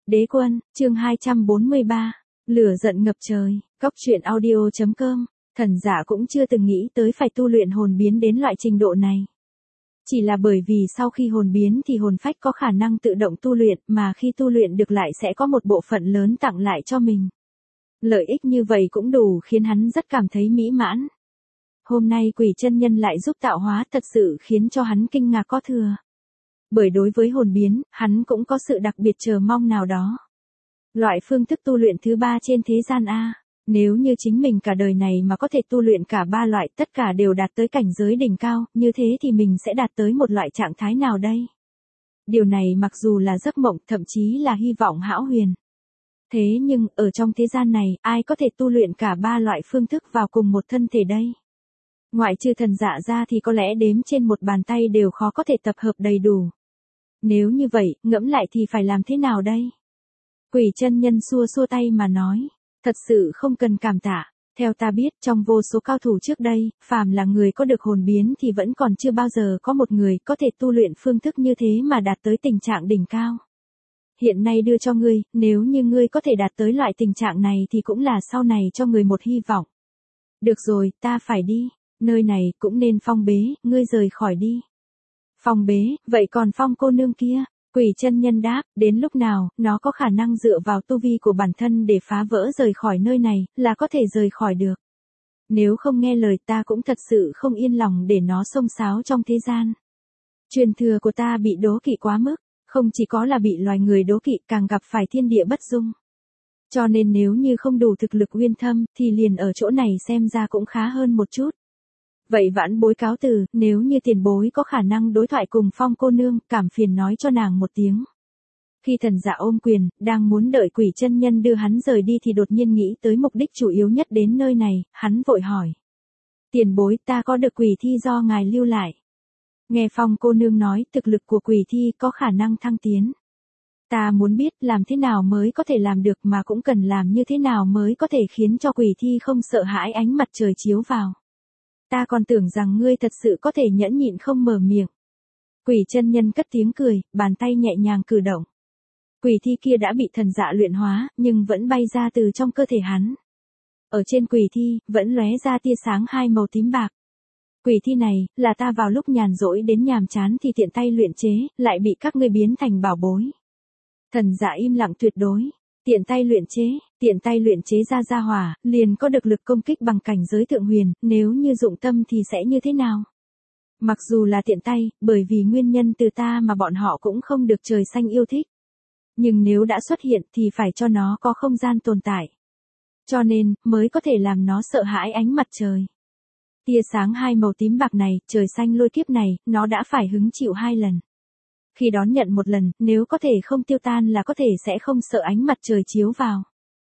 Đế quân, chương 243, lửa giận ngập trời, Cóc truyện audio.com, thần giả cũng chưa từng nghĩ tới phải tu luyện hồn biến đến loại trình độ này. Chỉ là bởi vì sau khi hồn biến thì hồn phách có khả năng tự động tu luyện, mà khi tu luyện được lại sẽ có một bộ phận lớn tặng lại cho mình. Lợi ích như vậy cũng đủ khiến hắn rất cảm thấy mỹ mãn. Hôm nay Quỷ chân nhân lại giúp tạo hóa, thật sự khiến cho hắn kinh ngạc có thừa. Bởi đối với hồn biến, hắn cũng có sự đặc biệt chờ mong nào đó. Loại phương thức tu luyện thứ ba trên thế gian A, nếu như chính mình cả đời này mà có thể tu luyện cả ba loại, tất cả đều đạt tới cảnh giới đỉnh cao, như thế thì mình sẽ đạt tới một loại trạng thái nào đây? Điều này mặc dù là giấc mộng, thậm chí là hy vọng hão huyền. Thế nhưng, ở trong thế gian này, ai có thể tu luyện cả ba loại phương thức vào cùng một thân thể đây? Ngoại trừ thần dạ ra thì có lẽ đếm trên một bàn tay đều khó có thể tập hợp đầy đủ. Nếu như vậy, ngẫm lại thì phải làm thế nào đây? Quỷ chân nhân xua xua tay mà nói, thật sự không cần cảm tạ. Theo ta biết, trong vô số cao thủ trước đây, phàm là người có được hồn biến thì vẫn còn chưa bao giờ có một người có thể tu luyện phương thức như thế mà đạt tới tình trạng đỉnh cao. Hiện nay đưa cho ngươi, nếu như ngươi có thể đạt tới loại tình trạng này thì cũng là sau này cho người một hy vọng. Được rồi, ta phải đi. Nơi này cũng nên phong bế, ngươi rời khỏi đi. Phong bế, vậy còn Phong cô nương kia? Quỷ chân nhân đáp, đến lúc nào, nó có khả năng dựa vào tu vi của bản thân để phá vỡ rời khỏi nơi này, là có thể rời khỏi được. Nếu không nghe lời ta cũng thật sự không yên lòng để nó xông xáo trong thế gian. Truyền thừa của ta bị đố kỵ quá mức, không chỉ có là bị loài người đố kỵ, càng gặp phải thiên địa bất dung. Cho nên nếu như không đủ thực lực uyên thâm, thì liền ở chỗ này xem ra cũng khá hơn một chút. Vậy vãn bối cáo từ, nếu như tiền bối có khả năng đối thoại cùng Phong cô nương, cảm phiền nói cho nàng một tiếng. Khi thần dạ ôm quyền, đang muốn đợi Quỷ chân nhân đưa hắn rời đi thì đột nhiên nghĩ tới mục đích chủ yếu nhất đến nơi này, hắn vội hỏi. Tiền bối, ta có được quỷ thi do ngài lưu lại. Nghe Phong cô nương nói thực lực của quỷ thi có khả năng thăng tiến. Ta muốn biết làm thế nào mới có thể làm được, mà cũng cần làm như thế nào mới có thể khiến cho quỷ thi không sợ hãi ánh mặt trời chiếu vào. Ta còn tưởng rằng ngươi thật sự có thể nhẫn nhịn không mở miệng. Quỷ chân nhân cất tiếng cười, bàn tay nhẹ nhàng cử động. Quỷ thi kia đã bị thần dạ luyện hóa, nhưng vẫn bay ra từ trong cơ thể hắn. Ở trên quỷ thi, vẫn lóe ra tia sáng hai màu tím bạc. Quỷ thi này, là ta vào lúc nhàn rỗi đến nhàm chán thì tiện tay luyện chế, lại bị các ngươi biến thành bảo bối. Thần dạ im lặng tuyệt đối. Tiện tay luyện chế ra hỏa, liền có được lực công kích bằng cảnh giới thượng huyền, nếu như dụng tâm thì sẽ như thế nào? Mặc dù là tiện tay, bởi vì nguyên nhân từ ta mà bọn họ cũng không được trời xanh yêu thích. Nhưng nếu đã xuất hiện thì phải cho nó có không gian tồn tại. Cho nên, mới có thể làm nó sợ hãi ánh mặt trời. Tia sáng hai màu tím bạc này, trời xanh lôi kiếp này, nó đã phải hứng chịu 2 lần. Khi đón nhận một lần, nếu có thể không tiêu tan là có thể sẽ không sợ ánh mặt trời chiếu vào.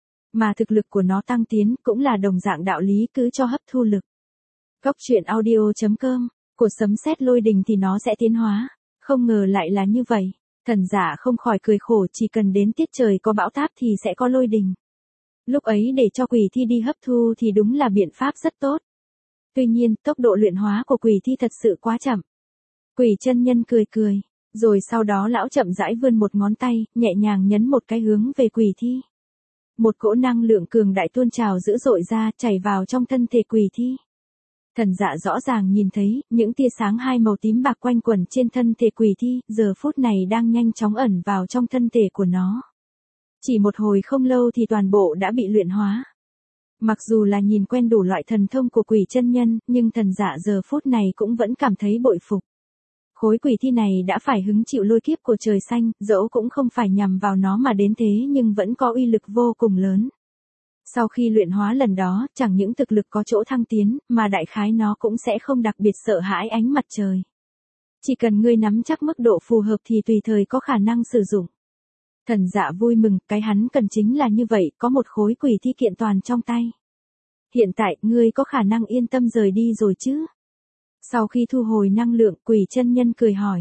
Mà thực lực của nó tăng tiến cũng là đồng dạng đạo lý, cứ cho hấp thu lực. Cóc truyện audio.com, của sấm sét lôi đình thì nó sẽ tiến hóa. Không ngờ lại là như vậy. Thần giả không khỏi cười khổ, chỉ cần đến tiết trời có bão táp thì sẽ có lôi đình. Lúc ấy để cho quỷ thi đi hấp thu thì đúng là biện pháp rất tốt. Tuy nhiên, tốc độ luyện hóa của quỷ thi thật sự quá chậm. Quỷ chân nhân cười. Rồi sau đó lão chậm rãi vươn một ngón tay, nhẹ nhàng nhấn một cái hướng về quỷ thi. Một cỗ năng lượng cường đại tuôn trào dữ dội ra, chảy vào trong thân thể quỷ thi. Thần dạ rõ ràng nhìn thấy, những tia sáng hai màu tím bạc quanh quẩn trên thân thể quỷ thi, giờ phút này đang nhanh chóng ẩn vào trong thân thể của nó. Chỉ một hồi không lâu thì toàn bộ đã bị luyện hóa. Mặc dù là nhìn quen đủ loại thần thông của quỷ chân nhân, nhưng thần dạ giờ phút này cũng vẫn cảm thấy bội phục. Khối quỷ thi này đã phải hứng chịu lôi kiếp của trời xanh, dẫu cũng không phải nhằm vào nó mà đến thế nhưng vẫn có uy lực vô cùng lớn. Sau khi luyện hóa lần đó, chẳng những thực lực có chỗ thăng tiến, mà đại khái nó cũng sẽ không đặc biệt sợ hãi ánh mặt trời. Chỉ cần ngươi nắm chắc mức độ phù hợp thì tùy thời có khả năng sử dụng. Thần dạ vui mừng, cái hắn cần chính là như vậy, có một khối quỷ thi kiện toàn trong tay. Hiện tại, ngươi có khả năng yên tâm rời đi rồi chứ? Sau khi thu hồi năng lượng, quỷ chân nhân cười hỏi.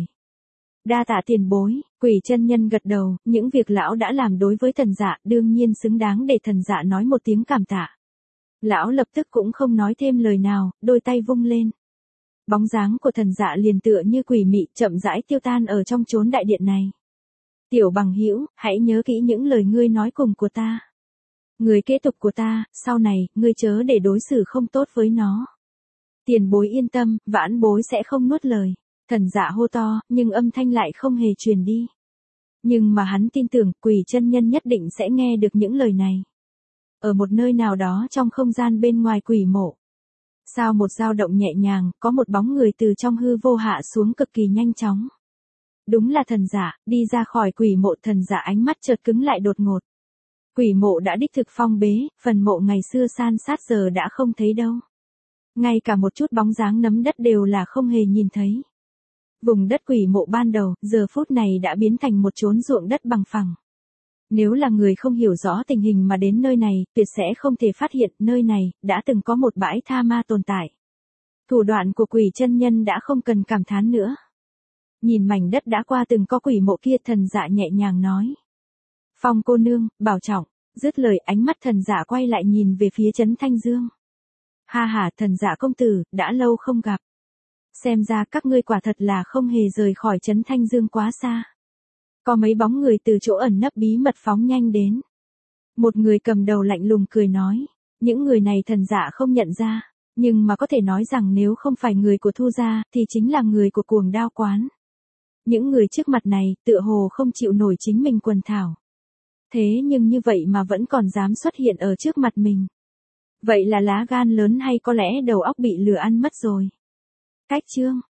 Đa tạ tiền bối, quỷ chân nhân gật đầu, những việc lão đã làm đối với thần dạ đương nhiên xứng đáng để thần dạ nói một tiếng cảm tạ. Lão lập tức cũng không nói thêm lời nào, đôi tay vung lên. Bóng dáng của thần dạ liền tựa như quỷ mị chậm rãi tiêu tan ở trong chốn đại điện này. Tiểu bằng hữu, hãy nhớ kỹ những lời ngươi nói cùng của ta. Người kế tục của ta, sau này, ngươi chớ để đối xử không tốt với nó. Tiền bối yên tâm, vãn bối sẽ không nuốt lời. Thần dạ hô to, nhưng âm thanh lại không hề truyền đi. Nhưng mà hắn tin tưởng Quỷ chân nhân nhất định sẽ nghe được những lời này. Ở một nơi nào đó trong không gian bên ngoài quỷ mộ. Sao một dao động nhẹ nhàng, có một bóng người từ trong hư vô hạ xuống cực kỳ nhanh chóng. Đúng là thần giả, đi ra khỏi quỷ mộ. Thần giả ánh mắt chợt cứng lại đột ngột. Quỷ mộ đã đích thực phong bế, phần mộ ngày xưa san sát giờ đã không thấy đâu. Ngay cả một chút bóng dáng nấm đất đều là không hề nhìn thấy. Vùng đất quỷ mộ ban đầu, giờ phút này đã biến thành một chốn ruộng đất bằng phẳng. Nếu là người không hiểu rõ tình hình mà đến nơi này, tuyệt sẽ không thể phát hiện nơi này đã từng có một bãi tha ma tồn tại. Thủ đoạn của Quỷ chân nhân đã không cần cảm thán nữa. Nhìn mảnh đất đã qua từng có quỷ mộ kia, thần dạ nhẹ nhàng nói. Phong cô nương, bảo trọng. Dứt lời, ánh mắt thần dạ quay lại nhìn về phía Trấn Thanh Dương. Ha ha, thần dạ công tử, đã lâu không gặp. Xem ra các ngươi quả thật là không hề rời khỏi Trấn Thanh Dương quá xa. Có mấy bóng người từ chỗ ẩn nấp bí mật phóng nhanh đến. Một người cầm đầu lạnh lùng cười nói. Những người này thần dạ không nhận ra, nhưng mà có thể nói rằng nếu không phải người của Thu gia, thì chính là người của Cuồng Đao quán. Những người trước mặt này, tựa hồ không chịu nổi chính mình quần thảo. Thế nhưng như vậy mà vẫn còn dám xuất hiện ở trước mặt mình. Vậy là lá gan lớn hay có lẽ đầu óc bị lừa ăn mất rồi. Cách chương